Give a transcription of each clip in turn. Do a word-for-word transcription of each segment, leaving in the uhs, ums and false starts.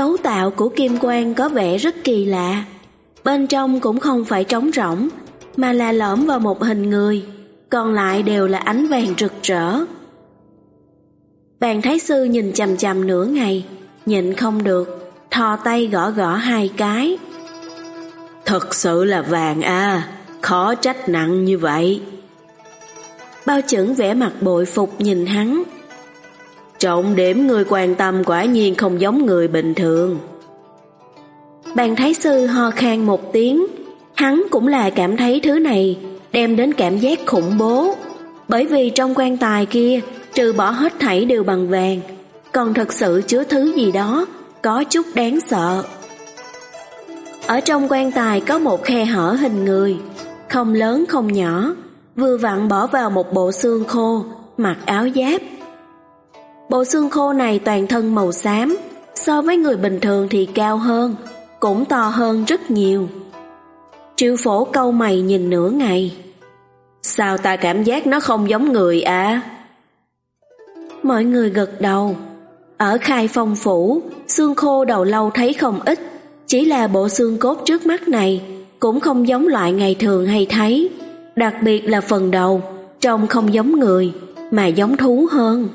Cấu tạo của kim quan có vẻ rất kỳ lạ. Bên trong cũng không phải trống rỗng, mà là lõm vào một hình người, còn lại đều là ánh vàng rực rỡ. Bàn thái sư nhìn chằm chằm nửa ngày, nhịn không được, thò tay gõ gõ hai cái. Thật sự là vàng à, khó trách nặng như vậy. Bao Chững vẻ mặt bội phục nhìn hắn. Trọng điểm người quan tâm quả nhiên không giống người bình thường. Bàn thái sư ho khan một tiếng, hắn cũng là cảm thấy thứ này đem đến cảm giác khủng bố, bởi vì trong quan tài kia trừ bỏ hết thảy đều bằng vàng, còn thật sự chứa thứ gì đó có chút đáng sợ. Ở trong quan tài có một khe hở hình người, không lớn không nhỏ, vừa vặn bỏ vào một bộ xương khô, mặc áo giáp. Bộ xương khô này toàn thân màu xám, so với người bình thường thì cao hơn, cũng to hơn rất nhiều. Triệu Phổ cau mày nhìn nửa ngày. Sao ta cảm giác nó không giống người à? Mọi người gật đầu. Ở Khai Phong Phủ, xương khô đầu lâu thấy không ít, chỉ là bộ xương cốt trước mắt này cũng không giống loại ngày thường hay thấy, đặc biệt là phần đầu, trông không giống người, mà giống thú hơn.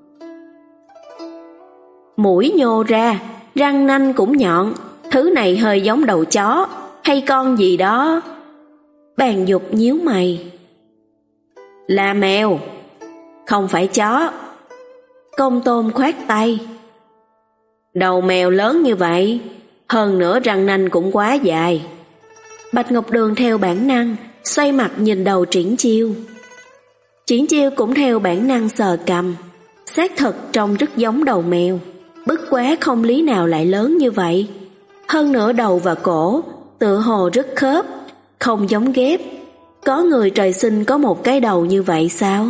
Mũi nhô ra, răng nanh cũng nhọn, thứ này hơi giống đầu chó, hay con gì đó. Bàn Dục nhíu mày. Là mèo, không phải chó. Công Tôn khoát tay. Đầu mèo lớn như vậy, hơn nữa răng nanh cũng quá dài. Bạch Ngọc Đường theo bản năng xoay mặt nhìn đầu Triển Chiêu. Triển Chiêu cũng theo bản năng sờ cằm, xác thực trông rất giống đầu mèo, bất quá không lý nào lại lớn như vậy. Hơn nữa đầu và cổ tựa hồ rất khớp, không giống ghép. Có người trời sinh có một cái đầu như vậy sao?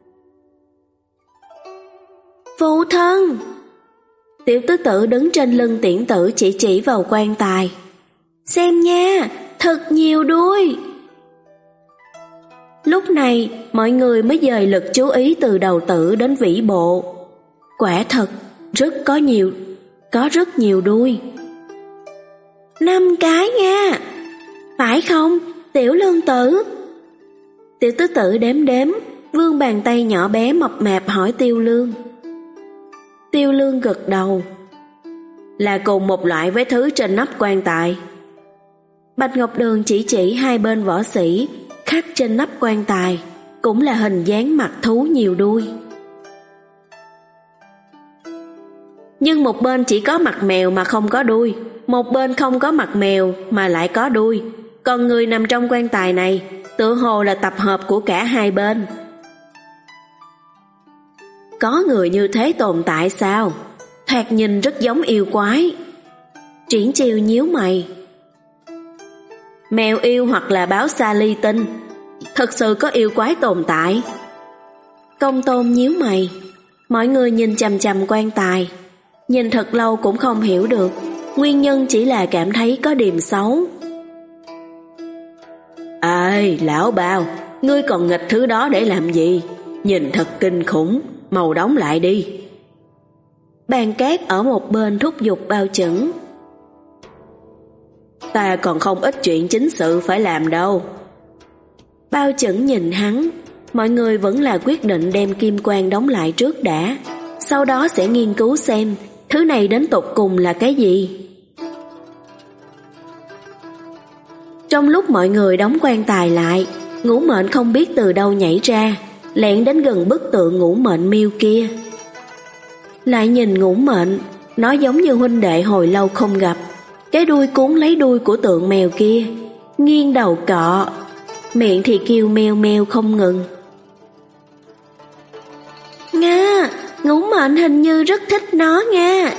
Phụ thân! Tiểu tứ tử đứng trên lưng Tiễn Tử chỉ chỉ vào quan tài. Xem nha, thật nhiều đuôi! Lúc này mọi người mới dời lực chú ý từ đầu tử đến vĩ bộ. Quả thật, rất có nhiều, có rất nhiều đuôi. Năm cái nha! Phải không, Tiểu Lương Tử? Tiểu tứ tử đếm đếm, vươn bàn tay nhỏ bé mập mạp hỏi Tiêu Lương. Tiêu Lương gật đầu. Là cùng một loại với thứ trên nắp quan tài. Bạch Ngọc Đường chỉ chỉ hai bên võ sĩ khắc trên nắp quan tài, cũng là hình dáng mặt thú nhiều đuôi. Nhưng một bên chỉ có mặt mèo mà không có đuôi, một bên không có mặt mèo mà lại có đuôi. Còn người nằm trong quan tài này tựa hồ là tập hợp của cả hai bên. Có người như thế tồn tại sao? Thoạt nhìn rất giống yêu quái. Triển Chiêu nhíu mày. Mèo yêu hoặc là báo xa ly tinh, thật sự có yêu quái tồn tại. Công Tôn nhíu mày. Mọi người nhìn chằm chằm quan tài, nhìn thật lâu cũng không hiểu được, nguyên nhân chỉ là cảm thấy có điểm xấu. Ê, lão Bao, ngươi còn nghịch thứ đó để làm gì? Nhìn thật kinh khủng, mau đóng lại đi. Bàn Cát ở một bên thúc giục Bao Chững. Ta còn không ít chuyện chính sự phải làm đâu. Bao Chững nhìn hắn. Mọi người vẫn là quyết định đem kim quan đóng lại trước đã, sau đó sẽ nghiên cứu xem thứ này đến tột cùng là cái gì. Trong lúc mọi người đóng quan tài lại, Ngũ Mệnh không biết từ đâu nhảy ra, lẹn đến gần bức tượng Ngũ Mệnh miêu kia. Lại nhìn Ngũ Mệnh, nó giống như huynh đệ hồi lâu không gặp, cái đuôi cuốn lấy đuôi của tượng mèo kia, nghiêng đầu cọ, miệng thì kêu meo meo không ngừng. Nga, Ngũ Mệnh hình như rất thích nó nha.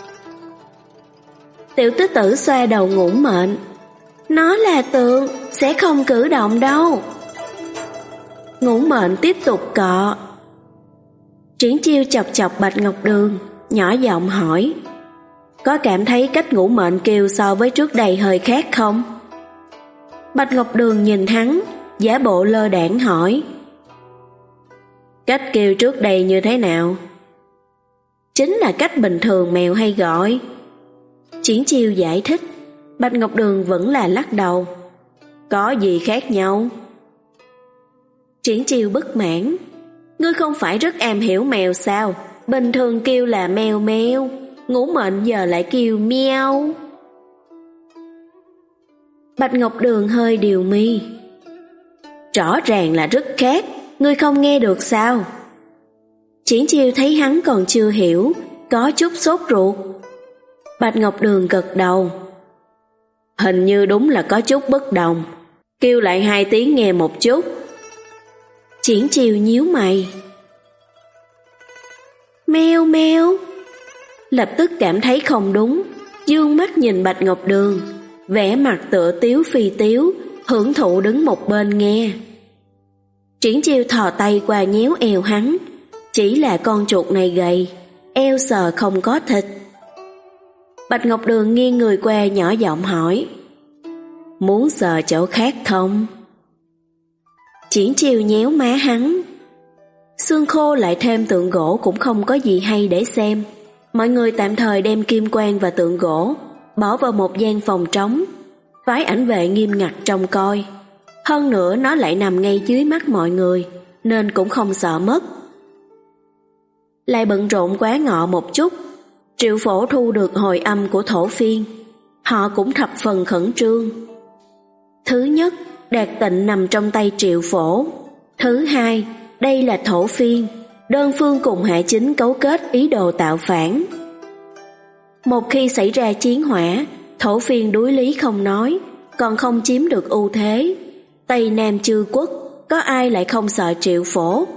Tiểu tứ tử xoa đầu Ngũ Mệnh. Nó là tượng, sẽ không cử động đâu. Ngũ Mệnh tiếp tục cọ. Triển Chiêu chọc chọc Bạch Ngọc Đường, nhỏ giọng hỏi. Có cảm thấy cách Ngũ Mệnh kêu so với trước đây hơi khác không? Bạch Ngọc Đường nhìn hắn, giả bộ lơ đãng hỏi. Cách kêu trước đây như thế nào? Chính là cách bình thường mèo hay gọi. Triển Chiêu giải thích, Bạch Ngọc Đường vẫn là lắc đầu. Có gì khác nhau? Triển Chiêu bất mãn. Ngươi không phải rất am hiểu mèo sao? Bình thường kêu là mèo mèo, ngủ mệnh giờ lại kêu meo. Bạch Ngọc Đường hơi điều mi. Rõ ràng là rất khác, ngươi không nghe được sao? Triển Chiêu thấy hắn còn chưa hiểu, có chút sốt ruột. Bạch Ngọc Đường gật đầu. Hình như đúng là có chút bất đồng. Kêu lại hai tiếng nghe một chút. Triển Chiêu nhíu mày. Meo meo. Lập tức cảm thấy không đúng, dương mắt nhìn Bạch Ngọc Đường, vẻ mặt tựa tiếu phi tiếu, hưởng thụ đứng một bên nghe. Triển Chiêu thò tay qua nhéo eo hắn, chỉ là con chuột này gầy, eo sờ không có thịt. Bạch Ngọc Đường nghiêng người qua nhỏ giọng hỏi, muốn sờ chỗ khác không? Triển Chiêu nhéo má hắn. Xương khô lại thêm tượng gỗ cũng không có gì hay để xem. Mọi người tạm thời đem kim quan và tượng gỗ bỏ vào một gian phòng trống, phái ảnh vệ nghiêm ngặt trông coi. Hơn nữa nó lại nằm ngay dưới mắt mọi người, nên cũng không sợ mất. Lại bận rộn quá ngọ một chút, Triệu Phổ thu được hồi âm của thổ phiên. Họ cũng thập phần khẩn trương. Thứ nhất, Đạt Tịnh nằm trong tay Triệu Phổ. Thứ hai, đây là thổ phiên, đơn phương cùng Hạ Chính cấu kết ý đồ tạo phản. Một khi xảy ra chiến hỏa, thổ phiên đối lý không nói, còn không chiếm được ưu thế. Tây Nam chư quốc, có ai lại không sợ Triệu Phổ?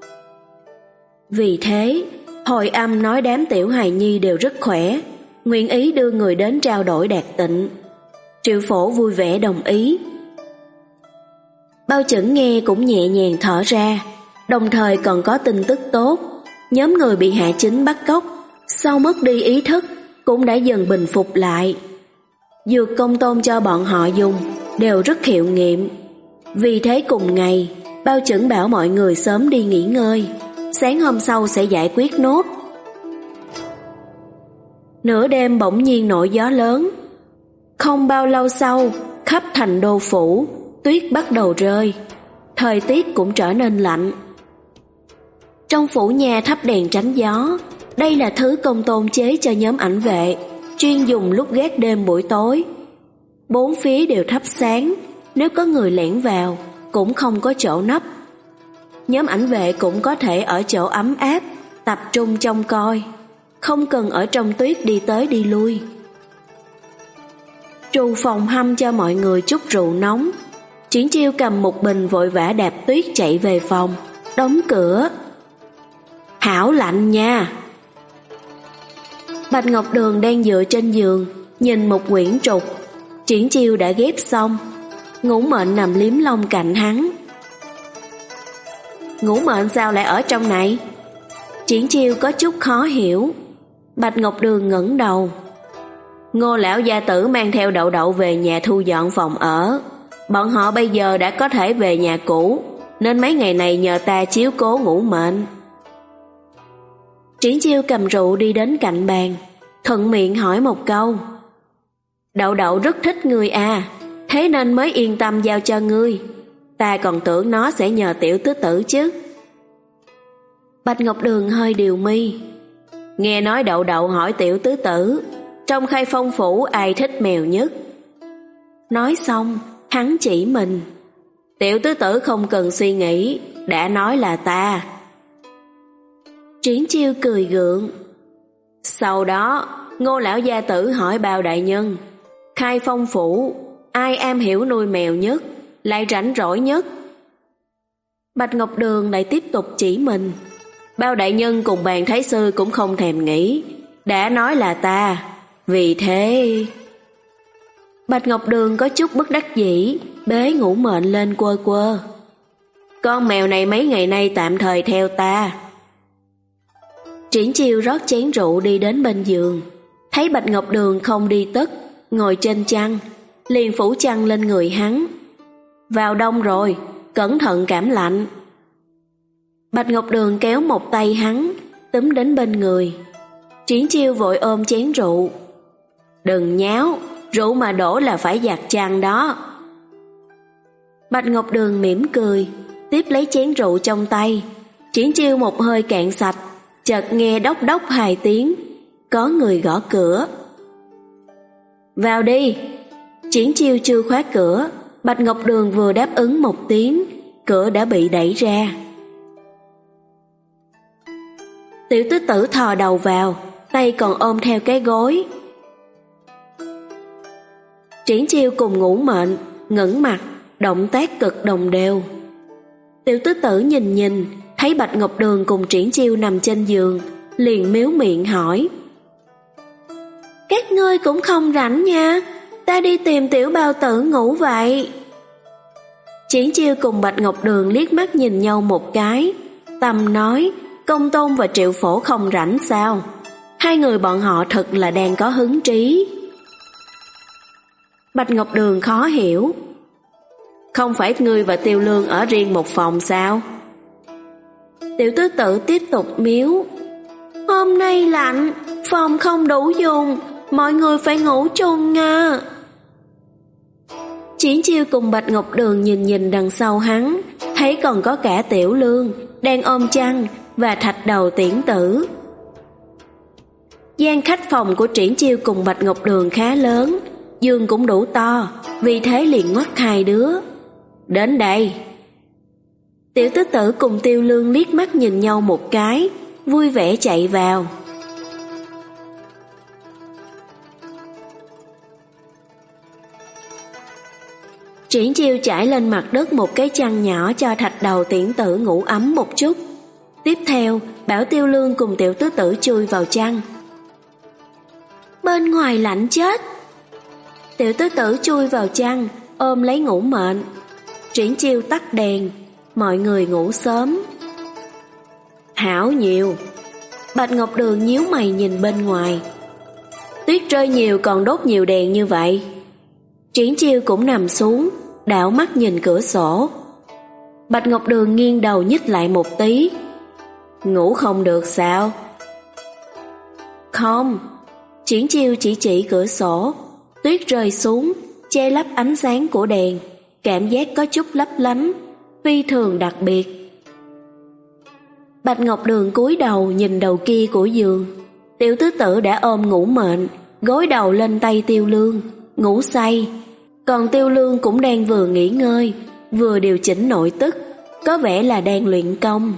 Vì thế, hồi âm nói đám tiểu hài nhi đều rất khỏe, nguyện ý đưa người đến trao đổi Đạt Tịnh. Triệu Phổ vui vẻ đồng ý. Bao Chẩn nghe cũng nhẹ nhàng thở ra, đồng thời còn có tin tức tốt. Nhóm người bị Hạ Chính bắt cóc, sau mất đi ý thức, cũng đã dần bình phục lại. Dược công tôn cho bọn họ dùng đều rất hiệu nghiệm. Vì thế cùng ngày, Bao Chẩn bảo mọi người sớm đi nghỉ ngơi, sáng hôm sau sẽ giải quyết nốt. Nửa đêm bỗng nhiên nổi gió lớn. Không bao lâu sau, khắp thành đô phủ, tuyết bắt đầu rơi. Thời tiết cũng trở nên lạnh. Trong phủ nhà thắp đèn tránh gió. Đây là thứ công tôn chế cho nhóm ảnh vệ, chuyên dùng lúc gác đêm buổi tối. Bốn phía đều thắp sáng, nếu có người lẻn vào cũng không có chỗ nấp. Nhóm ảnh vệ cũng có thể ở chỗ ấm áp, tập trung trông coi, không cần ở trong tuyết đi tới đi lui. Trù phòng hâm cho mọi người chút rượu nóng. Triển Chiêu cầm một bình vội vã đạp tuyết chạy về phòng, đóng cửa. Hảo lạnh nha. Bạch Ngọc Đường đang dựa trên giường, nhìn một quyển trục. Triển Chiêu đã ghép xong. Ngũ Mệnh nằm liếm lông cạnh hắn. Ngũ Mệnh sao lại ở trong này? Triển Chiêu có chút khó hiểu. Bạch Ngọc Đường ngẩng đầu. Ngô lão gia tử mang theo Đậu Đậu về nhà thu dọn phòng ở. Bọn họ bây giờ đã có thể về nhà cũ, nên mấy ngày này nhờ ta chiếu cố Ngũ Mệnh. Triển Chiêu cầm rượu đi đến cạnh bàn, thuận miệng hỏi một câu. Đậu Đậu rất thích ngươi à, thế nên mới yên tâm giao cho ngươi. Ta còn tưởng nó sẽ nhờ tiểu tứ tử chứ. Bạch Ngọc Đường hơi điều mi. Nghe nói Đậu Đậu hỏi tiểu tứ tử, trong Khai Phong phủ ai thích mèo nhất? Nói xong, hắn chỉ mình. Tiểu tứ tử không cần suy nghĩ, đã nói là ta. Triển Chiêu cười gượng. Sau đó, Ngô lão gia tử hỏi Bao đại nhân, Khai Phong phủ ai am hiểu nuôi mèo nhất, lại rảnh rỗi nhất? Bạch Ngọc Đường lại tiếp tục chỉ mình. Bao đại nhân cùng Bàn thái sư cũng không thèm nghĩ, đã nói là ta. Vì thế... Bạch Ngọc Đường có chút bất đắc dĩ, bế Ngũ Mệnh lên quơ quơ. Con mèo này mấy ngày nay tạm thời theo ta. Triển Chiêu rót chén rượu đi đến bên giường, thấy Bạch Ngọc Đường không đi tất, ngồi trên chăn, liền phủ chăn lên người hắn. Vào đông rồi, cẩn thận cảm lạnh. Bạch Ngọc Đường kéo một tay hắn, túm đến bên người. Triển Chiêu vội ôm chén rượu. Đừng nháo, rượu mà đổ là phải giặt chăn đó. Bạch Ngọc Đường mỉm cười, tiếp lấy chén rượu trong tay. Triển Chiêu một hơi cạn sạch, chợt nghe đốc đốc hai tiếng, có người gõ cửa. Vào đi. Triển Chiêu chưa khóa cửa, Bạch Ngọc Đường vừa đáp ứng một tiếng, cửa đã bị đẩy ra. Tiểu tứ tử thò đầu vào, tay còn ôm theo cái gối. Triển Chiêu cùng Ngũ Mệnh ngẩng mặt, động tác cực đồng đều. Tiểu tứ tử nhìn nhìn, thấy Bạch Ngọc Đường cùng Triển Chiêu nằm trên giường, liền miếu miệng hỏi: Các ngươi cũng không rảnh nha, ta đi tìm tiểu bao tử ngủ vậy. Triển Chiêu cùng Bạch Ngọc Đường liếc mắt nhìn nhau một cái. Tâm nói: Công Tôn và Triệu Phổ không rảnh sao? Hai người bọn họ thật là đang có hứng trí. Bạch Ngọc Đường khó hiểu: Không phải ngươi và Tiêu Lương ở riêng một phòng sao? Tiểu tứ tử tiếp tục miếu: Hôm nay lạnh, phòng không đủ dùng, mọi người phải ngủ chung nha. Triển Chiêu cùng Bạch Ngọc Đường nhìn nhìn đằng sau hắn, thấy còn có cả Tiểu Lương đang ôm chăn và thạch đầu Tiễn Tử. Gian khách phòng của Triển Chiêu cùng Bạch Ngọc Đường khá lớn, giường cũng đủ to, vì thế liền ngoắt hai đứa: Đến đây. Tiểu tứ tử cùng Tiêu Lương liếc mắt nhìn nhau một cái, vui vẻ chạy vào. Triển Chiêu trải lên mặt đất một cái chăn nhỏ cho thạch đầu Tiễn Tử ngủ ấm một chút. Tiếp theo, bảo Tiêu Lương cùng tiểu tứ tử chui vào chăn. Bên ngoài lạnh chết. Tiểu tứ tử chui vào chăn, ôm lấy Ngũ Mệnh. Triển Chiêu tắt đèn, mọi người ngủ sớm. Hảo nhiều. Bạch Ngọc Đường nhíu mày nhìn bên ngoài. Tuyết rơi nhiều còn đốt nhiều đèn như vậy. Triển Chiêu cũng nằm xuống, đảo mắt nhìn cửa sổ. Bạch Ngọc Đường nghiêng đầu nhích lại một tí. Ngủ không được sao? Không. Triển Chiêu chỉ chỉ cửa sổ. Tuyết rơi xuống, che lấp ánh sáng của đèn, cảm giác có chút lấp lánh, phi thường đặc biệt. Bạch Ngọc Đường cúi đầu nhìn đầu kia của giường. Tiểu tứ tử đã ôm Ngũ Mệnh, gối đầu lên tay Tiêu Lương, ngủ say. Còn Tiêu Lương cũng đang vừa nghỉ ngơi, vừa điều chỉnh nội tức, có vẻ là đang luyện công.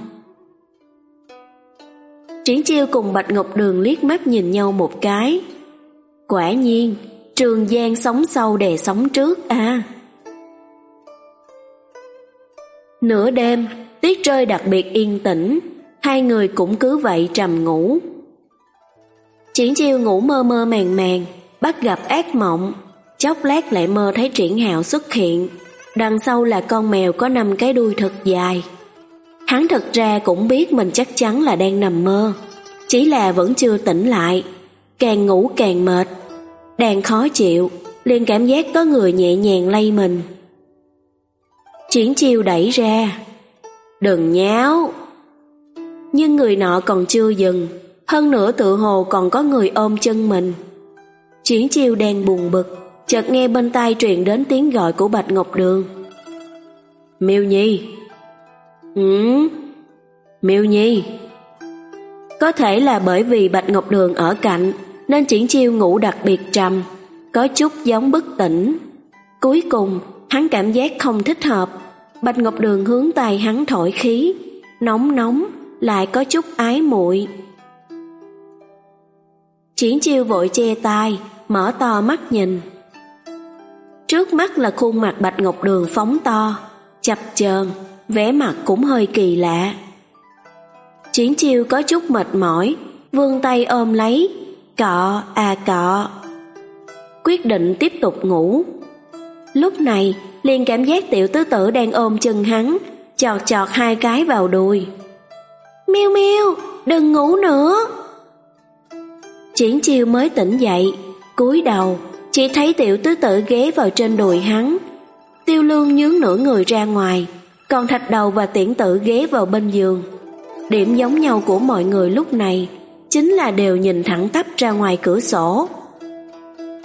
Triển Chiêu cùng Bạch Ngọc Đường liếc mắt nhìn nhau một cái. Quả nhiên, Trường Giang sóng sau đè sóng trước à. Nửa đêm, tuyết rơi đặc biệt yên tĩnh, hai người cũng cứ vậy trầm ngủ. Triển Chiêu ngủ mơ mơ màng màng, bắt gặp ác mộng, chốc lát lại mơ thấy Triển Hạo xuất hiện, đằng sau là con mèo có năm cái đuôi thật dài. Hắn thật ra cũng biết mình chắc chắn là đang nằm mơ, chỉ là vẫn chưa tỉnh lại, càng ngủ càng mệt, đang khó chịu, liền cảm giác có người nhẹ nhàng lay mình. Triển Chiêu đẩy ra: Đừng nháo. Nhưng người nọ còn chưa dừng, hơn nữa tự hồ còn có người ôm chân mình. Triển Chiêu đang buồn bực, chợt nghe bên tai truyền đến tiếng gọi của Bạch Ngọc Đường. Miêu Nhi. Ừ, Miêu Nhi. Có thể là bởi vì Bạch Ngọc Đường ở cạnh, nên Triển Chiêu ngủ đặc biệt trầm, có chút giống bất tỉnh. Cuối cùng, hắn cảm giác không thích hợp. Bạch Ngọc Đường hướng tay hắn thổi khí, nóng nóng, lại có chút ái muội. Triển Chiêu vội che tai, mở to mắt nhìn. Trước mắt là khuôn mặt Bạch Ngọc Đường phóng to, chập chờn, vẻ mặt cũng hơi kỳ lạ. Triển Chiêu có chút mệt mỏi, vươn tay ôm lấy, cọ à cọ. Quyết định tiếp tục ngủ. Lúc này, liền cảm giác tiểu tứ tử đang ôm chân hắn, chọt chọt hai cái vào đùi. Miêu Miêu, đừng ngủ nữa. Triển Chiêu mới tỉnh dậy, cúi đầu, chỉ thấy tiểu tứ tử ghé vào trên đùi hắn. Tiêu Lương nhướng nửa người ra ngoài, còn thạch đầu và Tiễn Tử ghé vào bên giường. Điểm giống nhau của mọi người lúc này chính là đều nhìn thẳng tắp ra ngoài cửa sổ.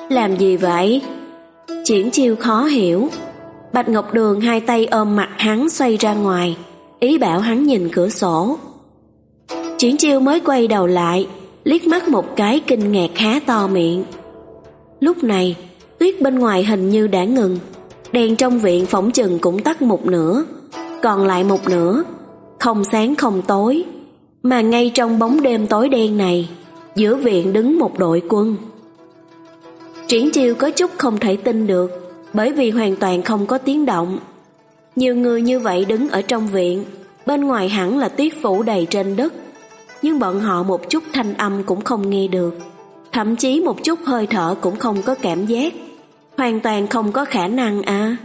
Làm gì vậy? Triển Chiêu khó hiểu. Bạch Ngọc Đường hai tay ôm mặt hắn xoay ra ngoài, ý bảo hắn nhìn cửa sổ. Triển Chiêu mới quay đầu lại, liếc mắt một cái kinh ngạc há to miệng. Lúc này, tuyết bên ngoài hình như đã ngừng, đèn trong viện phỏng chừng cũng tắt một nửa, còn lại một nửa, không sáng không tối, mà ngay trong bóng đêm tối đen này, giữa viện đứng một đội quân. Triển Chiêu có chút không thể tin được, bởi vì hoàn toàn không có tiếng động. Nhiều người như vậy đứng ở trong viện, bên ngoài hẳn là tuyết phủ đầy trên đất, nhưng bọn họ một chút thanh âm cũng không nghe được, thậm chí một chút hơi thở cũng không có cảm giác, hoàn toàn không có khả năng à.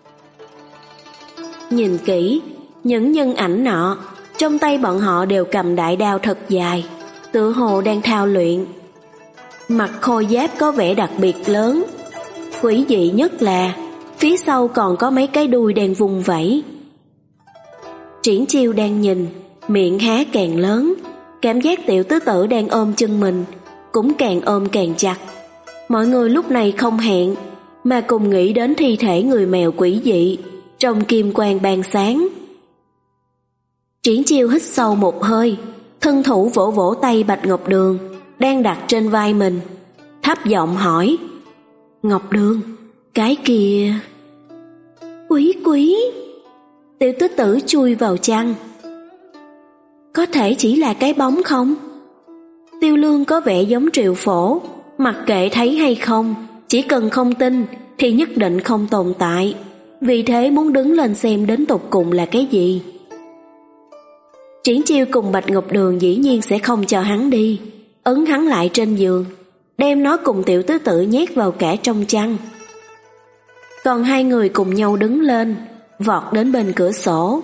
Nhìn kỹ, những nhân ảnh nọ, trong tay bọn họ đều cầm đại đao thật dài, tựa hồ đang thao luyện. Mặt khôi giáp có vẻ đặc biệt lớn, quỷ dị nhất là phía sau còn có mấy cái đuôi đang vung vẩy. Triển Chiêu đang nhìn, miệng há càng lớn, cảm giác Tiểu Tứ Tử đang ôm chân mình cũng càng ôm càng chặt. Mọi người lúc này không hẹn mà cùng nghĩ đến thi thể người mèo quỷ dị trong kim quang ban sáng. Triển Chiêu hít sâu một hơi, thân thủ vỗ vỗ tay Bạch Ngọc Đường đang đặt trên vai mình, thấp giọng hỏi: Ngọc Đường, cái kia... Quý quý. Tiểu Tứ Tử chui vào chăn. Có thể chỉ là cái bóng không? Tiêu Lương có vẻ giống Triệu Phổ, mặc kệ thấy hay không, chỉ cần không tin thì nhất định không tồn tại, vì thế muốn đứng lên xem đến tột cùng là cái gì. Triển Chiêu cùng Bạch Ngọc Đường dĩ nhiên sẽ không cho hắn đi, ấn hắn lại trên giường, đem nó cùng Tiểu Tứ Tử nhét vào cả trong chăn. Còn hai người cùng nhau đứng lên, vọt đến bên cửa sổ.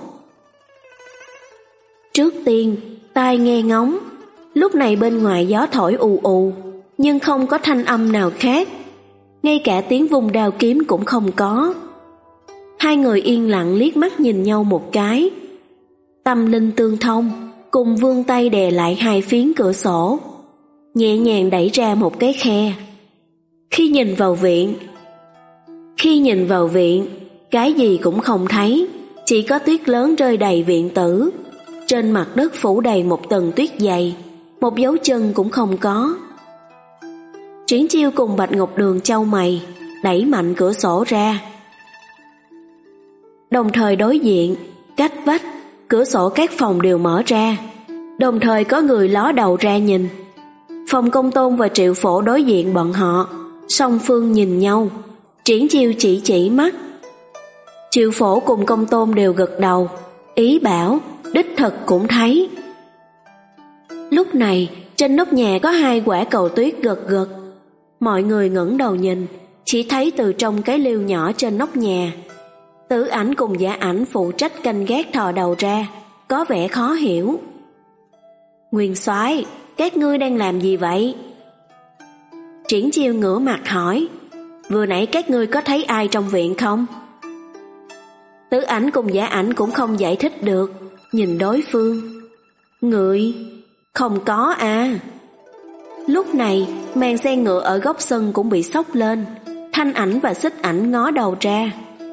Trước tiên, tai nghe ngóng, lúc này bên ngoài gió thổi ù ù, nhưng không có thanh âm nào khác, ngay cả tiếng vung đao kiếm cũng không có. Hai người yên lặng liếc mắt nhìn nhau một cái, tâm linh tương thông, cùng vươn tay đè lại hai phiến cửa sổ, nhẹ nhàng đẩy ra một cái khe. Khi nhìn vào viện, khi nhìn vào viện, cái gì cũng không thấy, chỉ có tuyết lớn rơi đầy viện tử. Trên mặt đất phủ đầy một tầng tuyết dày, một dấu chân cũng không có. Triển Chiêu cùng Bạch Ngọc Đường chau mày, đẩy mạnh cửa sổ ra. Đồng thời đối diện, cách vách, cửa sổ các phòng đều mở ra, đồng thời có người ló đầu ra nhìn. Phòng Công Tôn và Triệu Phổ đối diện bọn họ, song phương nhìn nhau. Triển Chiêu chỉ chỉ mắt. Triệu Phổ cùng Công Tôn đều gật đầu, ý bảo đích thực cũng thấy. Lúc này trên nóc nhà có hai quả cầu tuyết gật gật. Mọi người ngẩng đầu nhìn, chỉ thấy từ trong cái liêu nhỏ trên nóc nhà, Tử Ảnh cùng Giả Ảnh phụ trách canh gác thò đầu ra, có vẻ khó hiểu. Nguyên soái, các ngươi đang làm gì vậy? Triển Chiêu ngửa mặt hỏi. Vừa nãy các ngươi có thấy ai trong viện không? Tử Ảnh cùng Giả Ảnh cũng không giải thích được, nhìn đối phương. Người? Không có à. Lúc này màn xe ngựa ở góc sân cũng bị xốc lên, Thanh Ảnh và Xích Ảnh ngó đầu ra.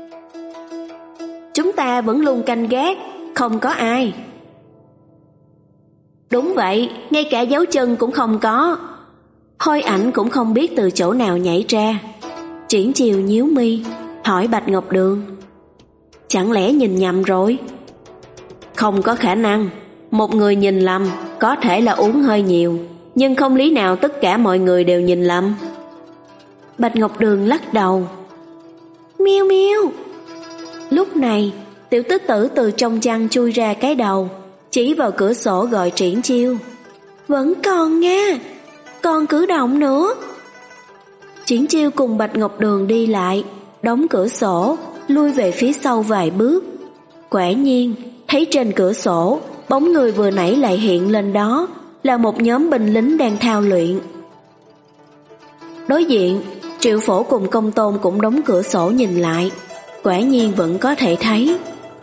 Chúng ta vẫn luôn canh gác, không có ai. Đúng vậy, ngay cả dấu chân cũng không có. Hôi Ảnh cũng không biết từ chỗ nào nhảy ra. Triển Chiêu nhíu mi, hỏi Bạch Ngọc Đường. Chẳng lẽ nhìn nhầm rồi? Không có khả năng, một người nhìn lầm có thể là uống hơi nhiều, nhưng không lý nào tất cả mọi người đều nhìn lầm. Bạch Ngọc Đường lắc đầu. Miêu miêu. Lúc này Tiểu Tứ Tử từ trong chăn chui ra cái đầu, chỉ vào cửa sổ gọi Triển Chiêu. Vẫn còn nha, còn cử động nữa. Triển Chiêu cùng Bạch Ngọc Đường đi lại, đóng cửa sổ, lui về phía sau vài bước. Quả nhiên thấy trên cửa sổ, bóng người vừa nãy lại hiện lên, đó là một nhóm binh lính đang thao luyện. Đối diện, Triệu Phổ cùng Công Tôn cũng đóng cửa sổ nhìn lại, quả nhiên vẫn có thể thấy.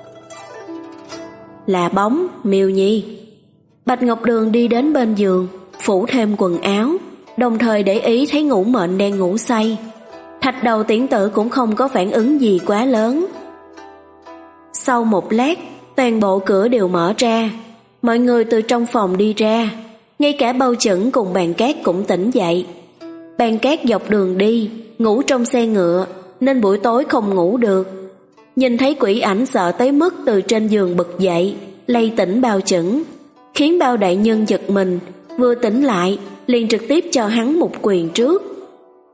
Là bóng Miêu Nhi. Bạch Ngọc Đường đi đến bên giường, phủ thêm quần áo, đồng thời để ý thấy Ngũ Mệnh đang ngủ say. Thạch Đầu Tiễn Tử cũng không có phản ứng gì quá lớn. Sau một lát, toàn bộ cửa đều mở ra, mọi người từ trong phòng đi ra, ngay cả Bao Chẩn cùng Bàn Cát cũng tỉnh dậy. Bàn Cát dọc đường đi, ngủ trong xe ngựa, nên buổi tối không ngủ được. Nhìn thấy quỷ ảnh sợ tới mức từ trên giường bật dậy, lay tỉnh Bao Chẩn, khiến Bao đại nhân giật mình, vừa tỉnh lại, liền trực tiếp cho hắn một quyền trước.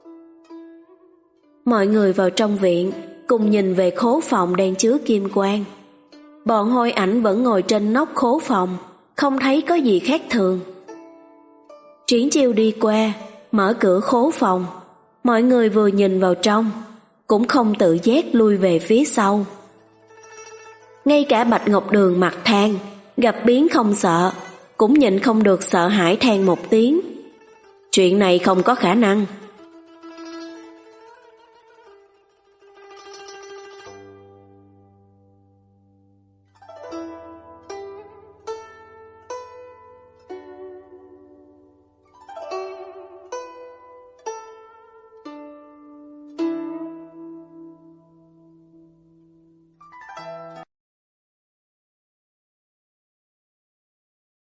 Mọi người vào trong viện, cùng nhìn về khố phòng đang chứa kim quang. Bọn Hôi Ảnh vẫn ngồi trên nóc khố phòng, không thấy có gì khác thường. Triển Chiêu đi qua, mở cửa khố phòng. Mọi người vừa nhìn vào trong, cũng không tự giác lui về phía sau. Ngay cả Bạch Ngọc Đường mặt than, gặp biến không sợ, cũng nhịn không được sợ hãi than một tiếng. Chuyện này không có khả năng,